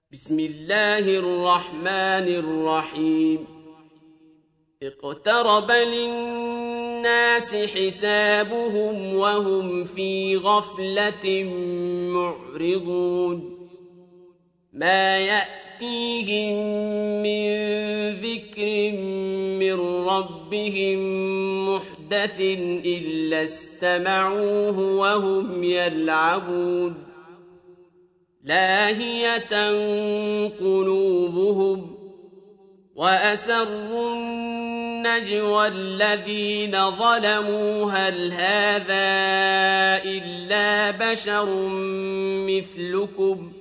بسم الله الرحمن الرحيم اقترب للناس حسابهم وهم في غفلة معرضون ما يأتيهم من ذكر من ربهم محدث إلا استمعوه وهم يلعبون لاهية قلوبهم وأسروا النجوى الذين ظلموا هل هذا إلا بشر مثلكم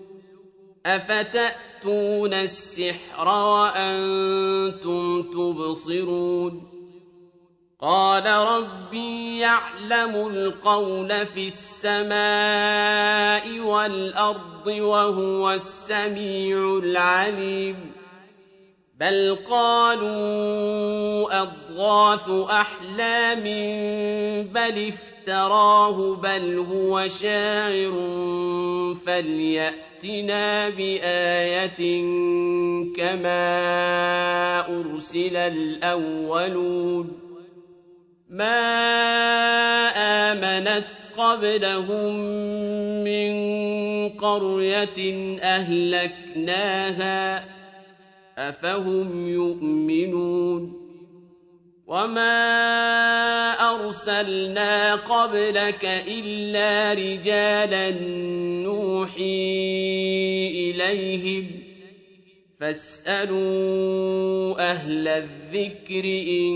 أفتأتون السحر وأنتم تبصرون قال ربي يعلم القول في السماء والأرض وهو السميع العليم بل قالوا أضغاث أحلام بل افتراه بل هو شاعر فليأتنا بآية كما أرسل الأولون ما آمنت قبلهم من قرية أهلكناها أفهم يؤمنون وما أرسلنا قبلك إلا رجالا نوحي إليهم فاسألوا أهل الذكر إن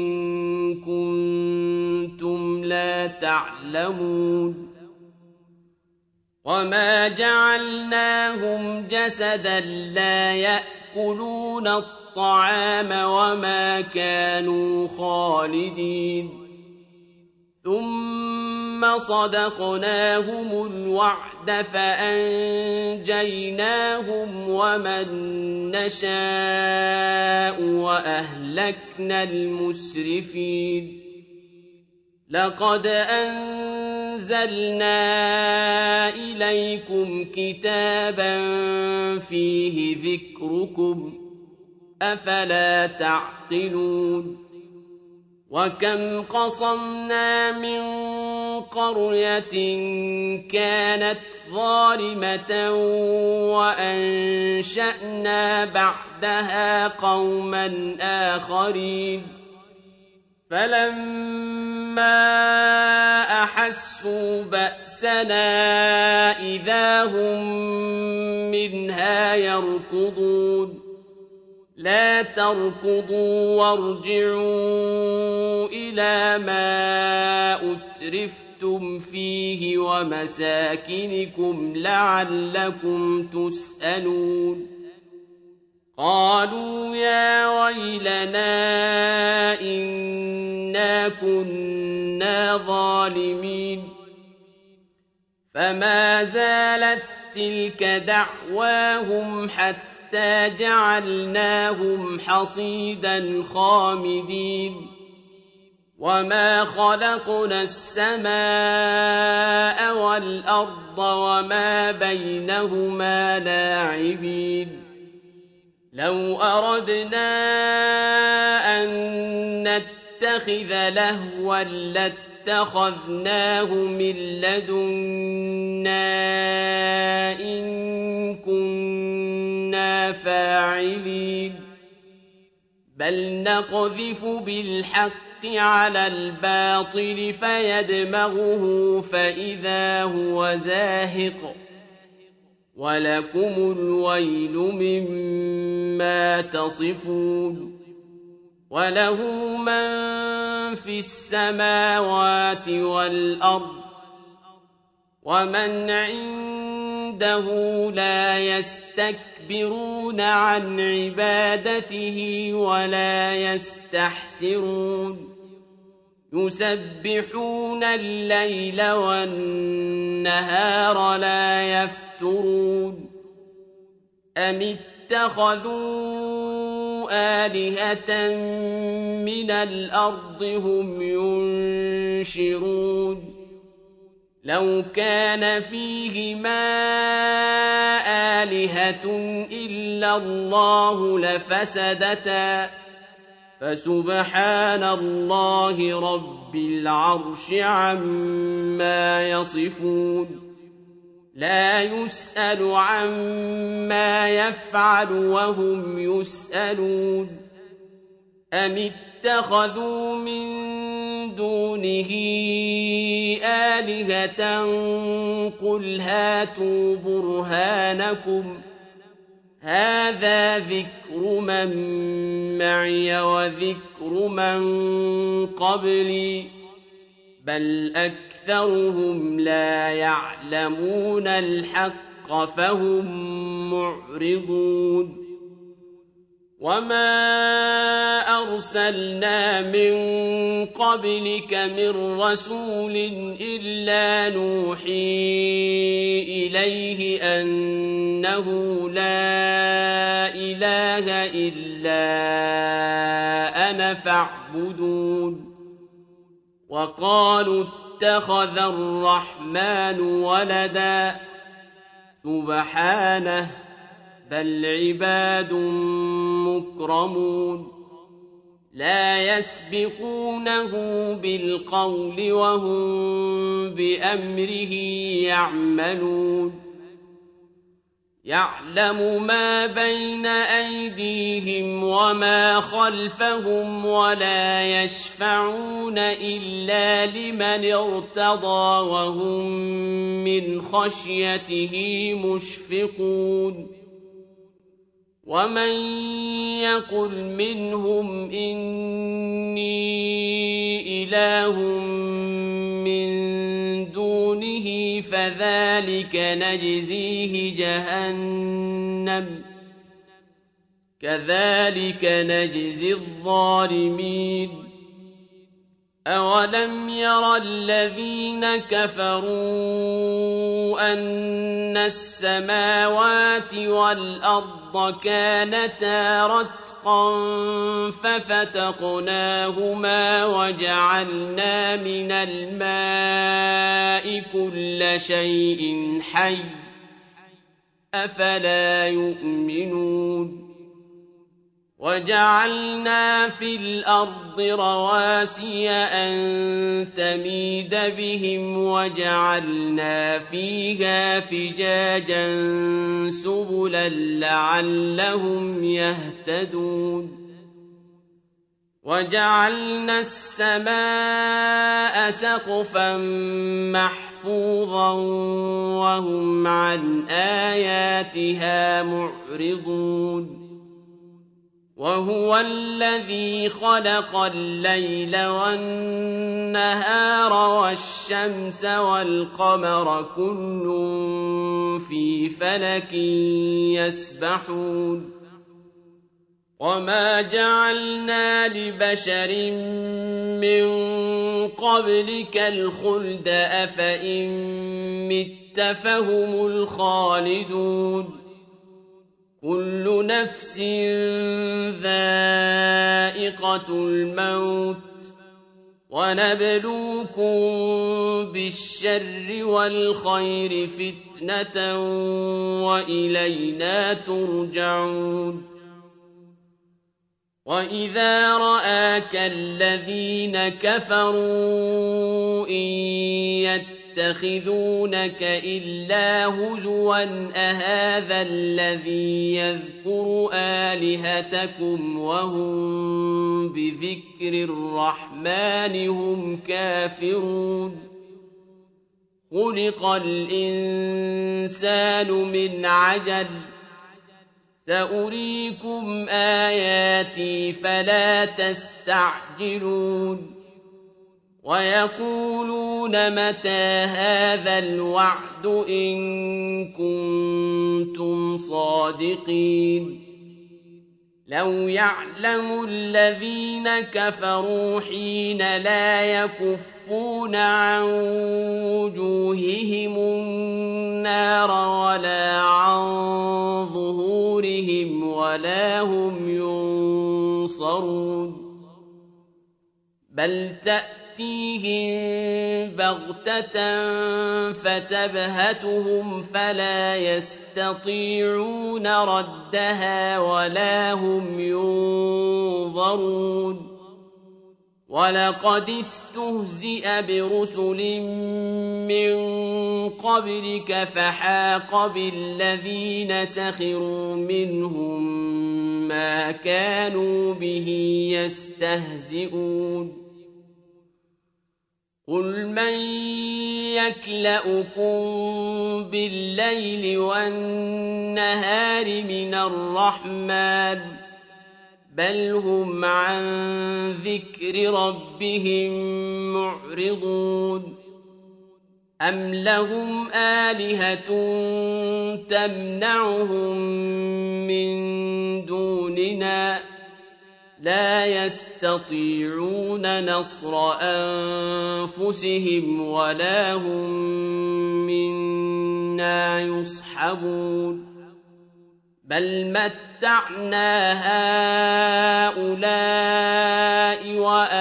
كنتم لا تعلمون وما جعلناهم جسدا لا يأكلون الطعام وما كانوا خالدين ثم صدقناهم الوعد فأنجيناهم ومن نشاء وأهلكنا المسرفين لقد أنزلنا إليكم كتابا فيه ذكركم أفلا تعقلون وكم قصمنا من قرية كانت ظالمة وأنشأنا بعدها قوما آخرين فلما أحسوا بأسنا إذا هم منها يركضون لا تركضوا وارجعوا إلى ما أترفتم فيه ومساكنكم لعلكم تسألون قالوا يا ويلنا إنا كنا ظالمين فما زالت تلك دعواهم حتى جعلناهم حصيدا خامدين وما خلقنا السماء والأرض وما بينهما لاعبين لو أردنا أن نتخذ لهوا لاتخذناه من لدنا إن كنا فاعلين بل نقذف بالحق على الباطل فيدمغه فإذا هو زاهق ولكم الويل مما تصفون وله من في السماوات والأرض ومن عنده لا يستكبرون عن عبادته ولا يستحسرون يسبحون الليل والنهار لا يفترون أم اتخذوا آلهة من الأرض هم ينشرون لو كان فيهما آلهة إلا الله لفسدتا فسبحان الله رب العرش عما يصفون لا يسأل عما يفعل وهم يسألون أم اتخذوا من دونه آلهة قل هاتوا برهانكم هذا ذكر من معي وذكر من قبلي بل أكثرهم لا يعلمون الحق فهم معرضون وما أرسلنا من قبلك من رسول إلا نوحي إليه أنه لا إله إلا أنا فاعبدون وقالوا اتخذ الرحمن ولدا سبحانه بل عباد مكرمون لا يسبقونه بالقول وهم بأمره يعملون يعلم ما بين أيديهم وما خلفهم ولا يشفعون إلا لمن ارتضى وهم من خشيته مشفقون ومن يقل منهم إني إله من دونه فذلك نجزيه جهنم كذلك نجزي الظالمين أولم ير الذين كفروا أن السماوات والأرض كانتا رتقا ففتقناهما وجعلنا من الماء كل شيء حي أفلا يؤمنون وجعلنا في الأرض رواسي أن تميد بهم وجعلنا فيها فجاجا سبلا لعلهم يهتدون وجعلنا السماء سقفا محفوظا وهم عن آياتها معرضون وهو الذي خلق الليل والنهار والشمس والقمر كل في فلك يسبحون وما جعلنا لبشر من قبلك الخلد أفإن مت فهم الخالدون كل نفس ذائقة الموت ونبلوكم بالشر والخير فتنة وإلينا ترجعون وإذا رآك الذين كفروا إن يتخذونك إلا هزوا أهذا الذي يذكر آلهتكم وهم بذكر الرحمن هم كافرون خلق الإنسان من عجل سأريكم آياتي فلا تستعجلون ويقولون متى هذا الوعد إن كنتم صادقين لو يعلم الذين كفروا حين لا يكفون عن وجوههم النار ولا عن ظهورهم ولا هم ينصرون بل تأتيهم بغتة فتبهتهم فلا يستطيعون ردها ولا هم ينظرون ولقد استهزئ برسل من قبلك فحاق بالذين سخروا منهم ما كانوا به يستهزئون قل من يكلؤكم بالليل والنهار من الرحمن بل هم عن ذكر ربهم معرضون أم لهم آلهة تمنعهم من دوننا لا يستطيعون نصر أنفسهم ولا هم منا يصحبون بل متعنا هؤلاء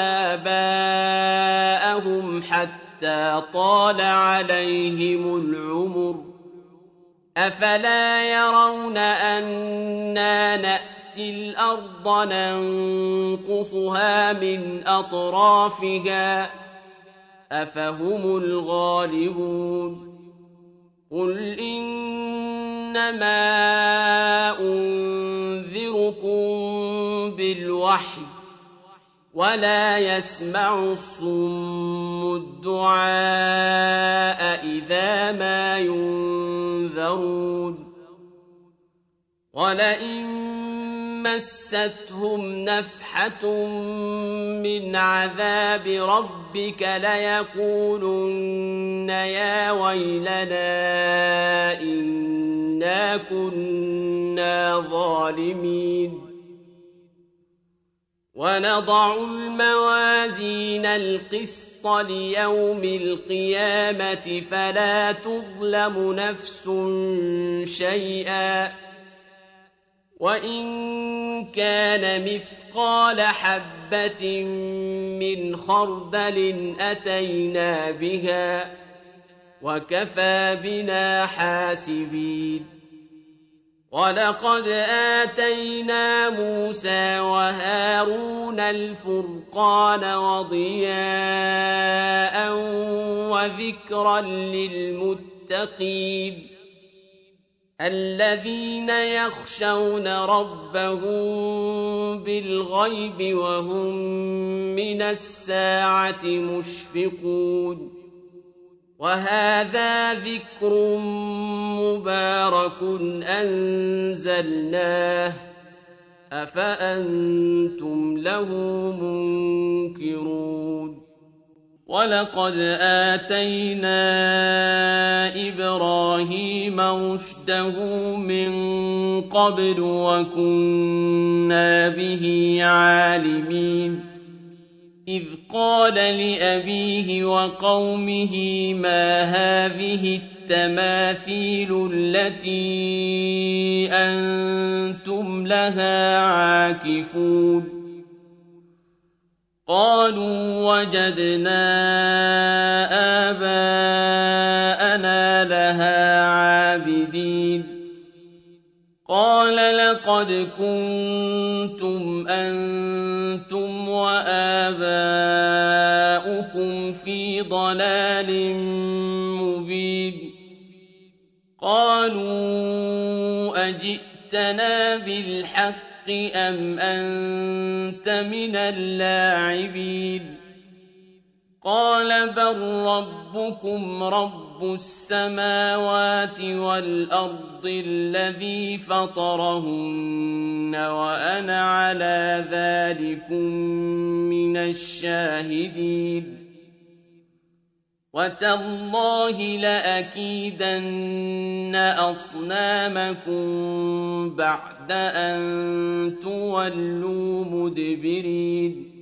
وآباءهم حتى طال عليهم العمر أفلا يرون أنا نأتي الأرض ننقصها من أطرافها أفهم الغالبون قل إنما أنذركم بالوحي ولا يسمع الصم الدعاء إذا ما ينذرون ولئن مستهم نفحة من عذاب ربك ليقولن يا ويلنا إنا كنا ظالمين ونضع الموازين القسط ليوم القيامة فلا تظلم نفس شيئا وإن كان مثقال حبة من خردل أتينا بها وكفى بنا حاسبين ولقد آتينا موسى وهارون الفرقان وضياء وذكرا للمتقين الذين يخشون ربهم بالغيب وهم من الساعة مشفقون وهذا ذكر مبارك أنزلناه أفأنتم له منكرون ولقد آتينا إبراهيم رشده من قبل وكنا به عالمين إذ قال لأبيه وقومه ما هذه التماثيل التي أنتم لها عاكفون قالوا وجدنا آباءنا لها عابدين قال لقد كنتم أنتم وآباؤكم في ضلال مبين قالوا أجئتنا بالحق أم أنت من اللاعبين قال بل ربكم رب السماوات والأرض الذي فطرهن وأنا على ذلكم من الشاهدين وتالله لأكيدن أصنامكم بعد أن تولوا مدبرين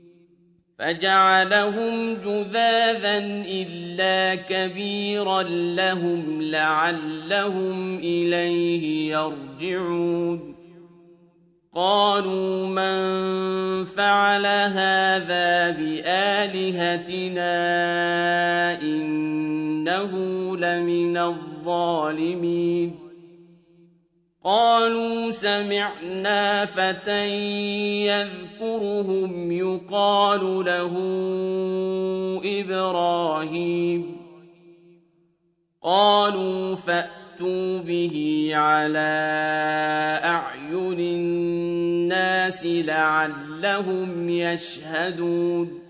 فجعلهم جذاذا إلا كبيرا لهم لعلهم إليه يرجعون قالوا من فعل هذا بآلهتنا إنه لمن الظالمين قالوا سمعنا فتى يذكرهم يقال له إبراهيم قالوا فأتوا به على أعين الناس لعلهم يشهدون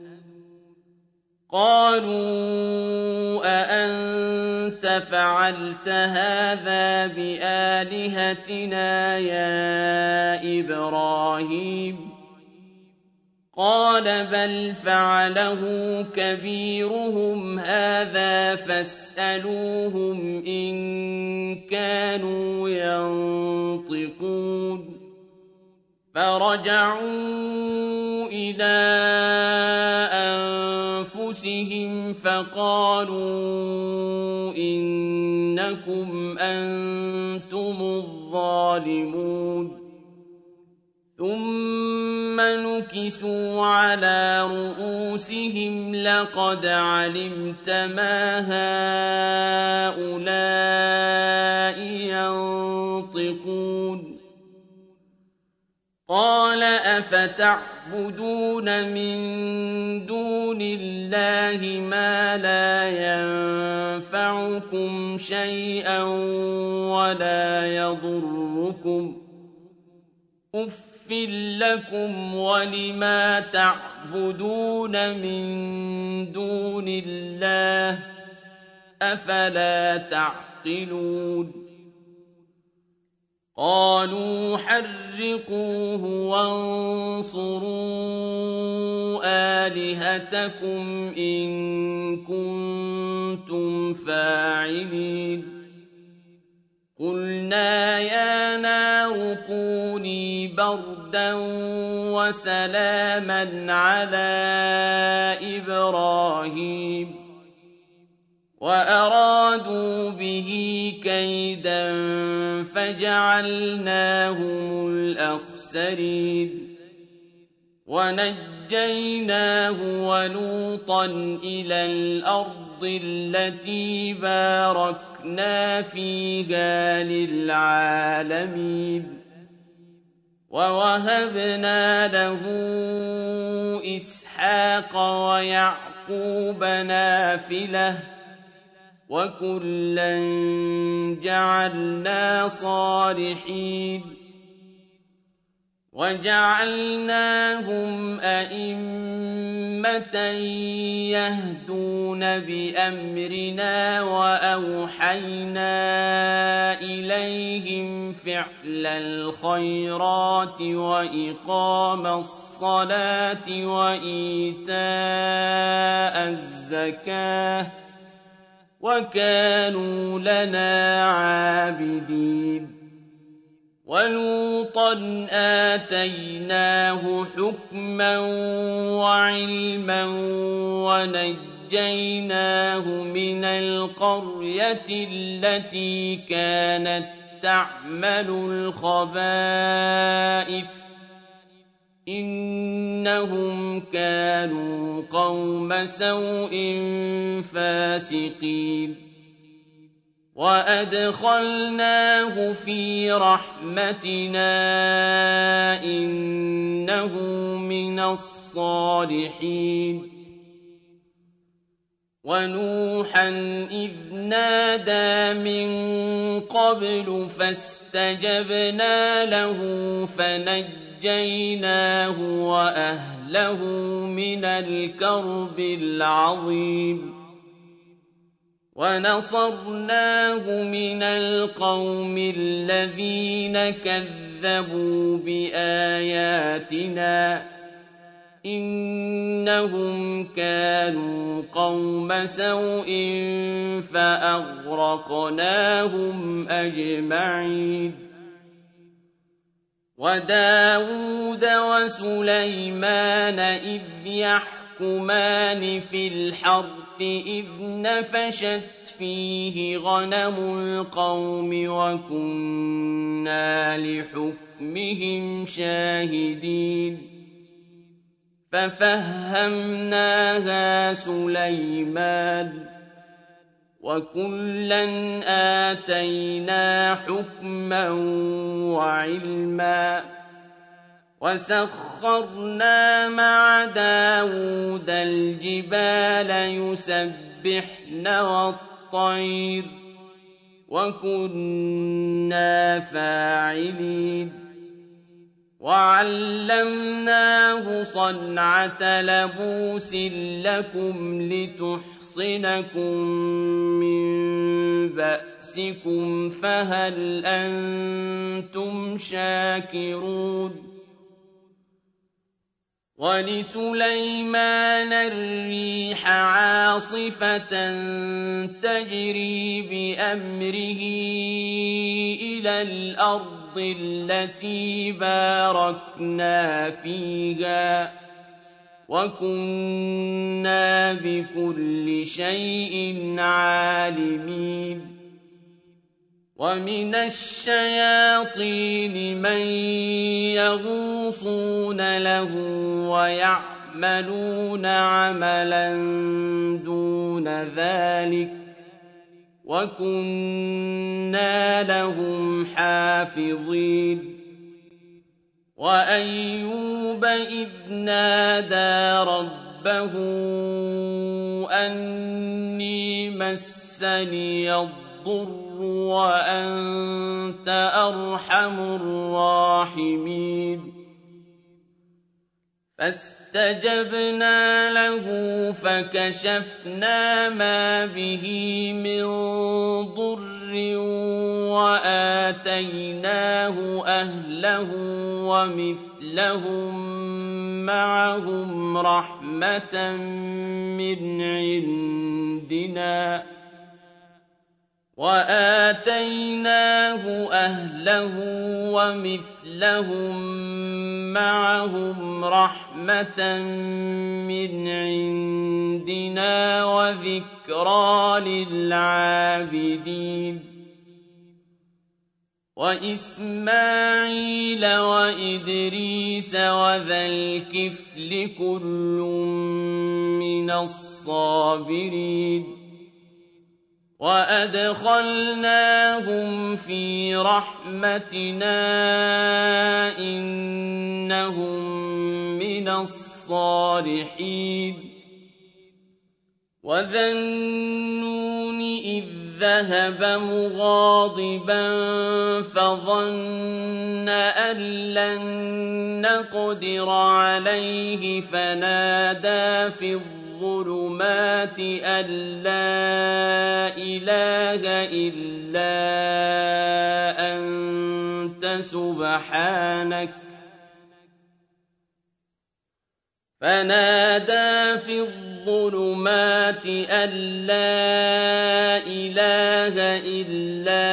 قالوا أأنت فعلت هذا بآلهتنا يا إبراهيم قال بل فعله كبيرهم هذا فاسألوهم إن كانوا ينطقون فرجعوا إلى أنفسهم فقالوا إنكم أنتم الظالمون ثم نكسوا على رؤوسهم لقد علمت ما هؤلاء ينطقون قال أفتعبدون من دون الله ما لا ينفعكم شيئا ولا يضركم أُفٍّ لكم ولما تعبدون من دون الله أفلا تعقلون قالوا حرقوه وانصروا آلهتكم إن كنتم فاعلين قلنا يا نار كوني بردا وسلاما على إبراهيم وأرادوا به كيدا فجعلناهم الأخسرين ونجيناه ولوطا إلى الأرض التي باركنا فيها للعالمين ووهبنا له إسحاق ويعقوب نافلة وكلا جعلنا صالحين وجعلناهم أئمة يهدون بأمرنا وأوحينا إليهم فعل الخيرات وإقام الصلاة وإيتاء الزكاة وكانوا لنا عابدين ولوطا آتيناه حكما وعلما ونجيناه من القرية التي كانت تعمل الخبائث إنهم كانوا قوم سوء فاسقين وأدخلناه في رحمتنا إنه من الصالحين ونوحا إذ نادى من قبل فاستجبنا له فنجيناه وأهله من الكرب العظيم ونصرناه من القوم الذين كذبوا بآياتنا إنهم كانوا قوم سوء فأغرقناهم أجمعين وداود وسليمان إذ يحكمون يحكمان في الحرث إذ نفشت فيه غنم القوم وكنا لحكمهم شاهدين ففهمناها سليمان وكلا آتينا حكما وعلما وسخرنا مع داود الجبال يسبحن والطير وكنا فاعلين وعلمناه صنعة لبوس لكم لتحصنكم من بأسكم فهل أنتم شاكرون ولسليمان الريح عاصفة تجري بأمره إلى الأرض التي باركنا فيها وكنا بكل شيء عالمين ومن الشياطين من يغوصون له ويعملون عملا دون ذلك وكنا لهم حافظين وأيوب إذ نادى ربه أني مسني الضر وأنت أرحم الراحمين فاستجبنا له فكشفنا ما به من ضر وآتيناه أهله ومثلهم معهم رحمة من عندنا وآتيناه أهله ومثلهم معهم رحمة من عندنا وذكرى للعابدين وإسماعيل وإدريس وذا الكفل كل من الصابرين وأدخلناهم في رحمتنا إنهم من الصالحين وذا النون إذ ذهب مغاضبا فظن أن لن نقدر عليه فنادى في الظلمات أن لا إله إلا أنت سبحانك فنادى في الظلمات أن لا إله إلا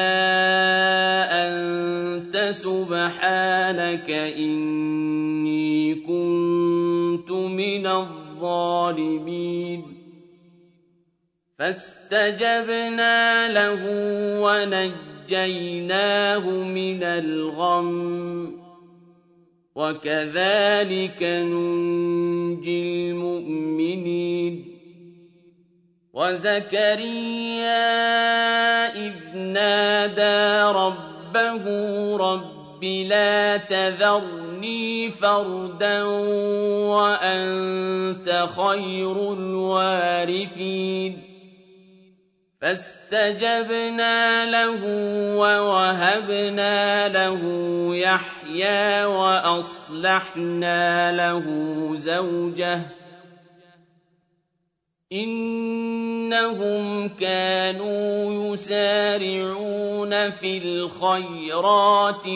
أنت سبحانك إني كنت من الظالمين فاستجبنا له ونجيناه من الغم وكذلك ننجي المؤمنين وزكريا إذ نادى ربه رب لا تذرني فردا وأنت خير الوارثين فاستجبنا له ووهبنا له يحيى وأصلحنا له زوجه إنهم كانوا يسارعون في الخيرات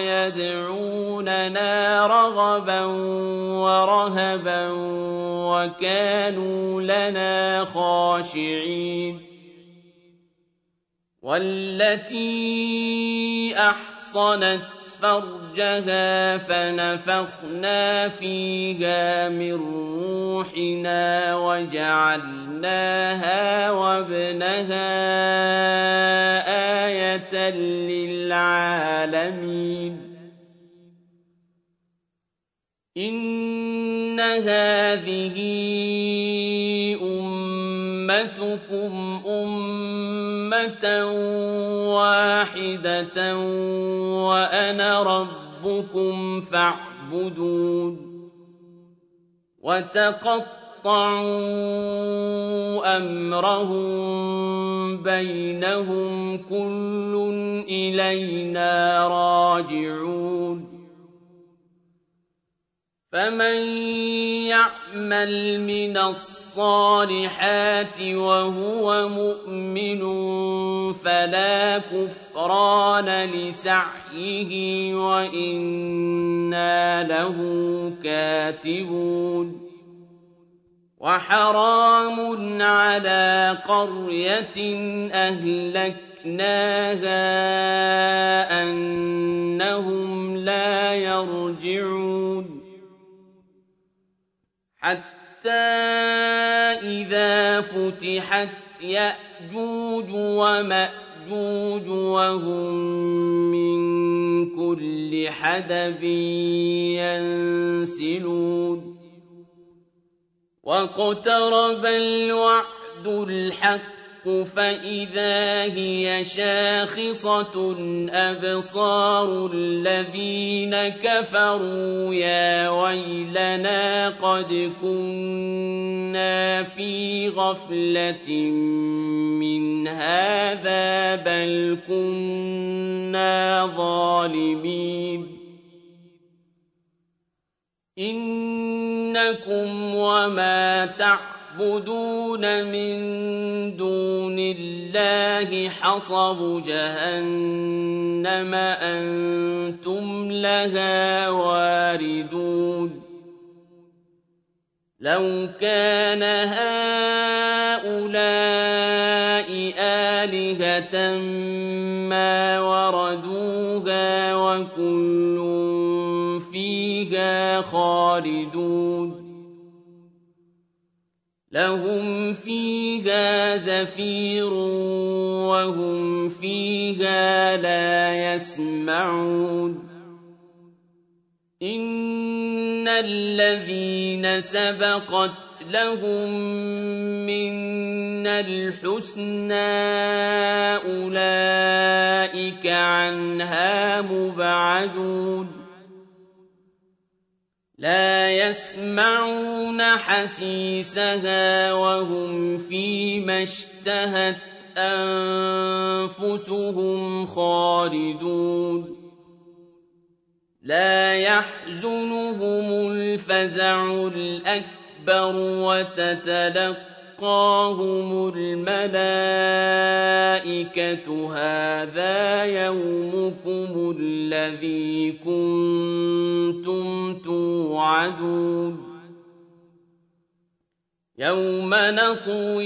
ويدعوننا رغبا ورهبا وكانوا لنا خاشعين والتي أحصنت فرجها فنفخنا فيها من روحنا وجعلناها وابنها آية للعالمين إن هذه أمتكم أمة واحدة وأنا ربكم فاعبدون وتقطعوا أمرهم بينهم كل إلينا راجعون فمن يعمل من الصالحات وهو مؤمن فلا كفران لسعيه وإنا له كاتبون وحرام على قرية أهلكناها أنهم لا يرجعون حتى إذا فتحت يأجوج ومأجوج وهم من كل حدب ينسلون واقترب الوعد الحق فإذا هي شاخصة أبصار الذين كفروا يا ويلنا قد كنا في غفلة من هذا بل كنا ظالمين إنكم وما تعبدون من دون الله حصب جهنم أنتم لها واردون لو كان هؤلاء آلهة ما وردوها وكل فيها خالدون لهم فيها زفير وهم فيها لا يسمعون إن الذين سبقت لهم منا الحسنى أولئك عنها مبعدون لا يسمعون حسيسها وهم فيما اشتهت أنفسهم خالدون لا يحزنهم الفزع الأكبر وتتلقاهم الملائكة هذا يومكم الذي كنتم توعدون يوم نطوي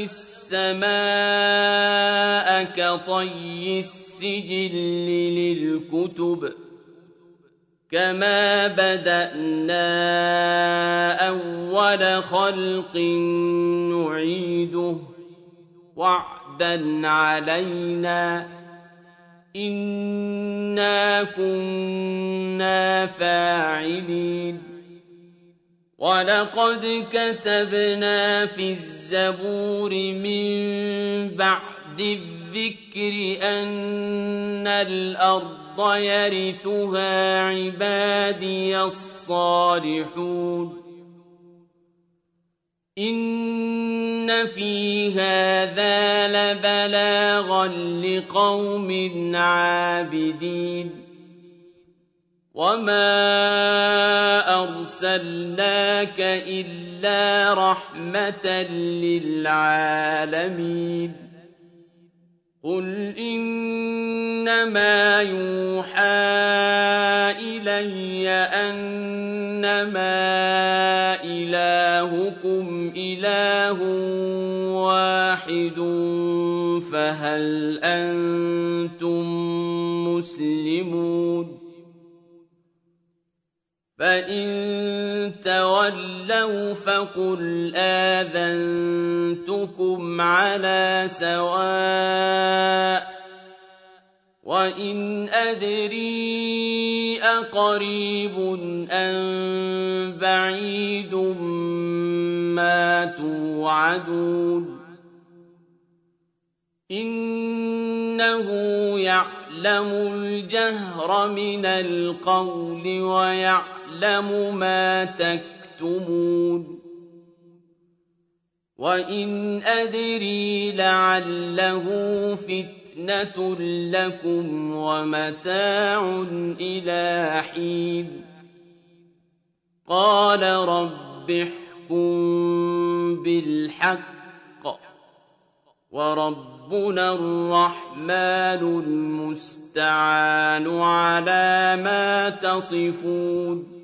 السماء كطي السجل للكتب كما بدأنا أول خلق نعيده وعدا علينا إنا كنا فاعلين ولقد كتبنا في الزبور من بعد الذكر أن الأرض يرثها عبادي الصالحون إن في هذا لبلاغا لقوم عابدين وما أرسلناك إلا رحمة للعالمين قل إنما يوحى إلي أنما إلهكم إله واحد فهل أنتم مسلمون فإن تولوا فقل آذنتكم على سواء وإن أدري أقريب أم بعيد ما توعدون إنه يعلم الجهر من القول ويعلم ما تكتمون وإن أدري لعله فتنة لكم ومتاع إلى حين قال رب احكم بالحق وربنا الرحمن المستعان على ما تصفون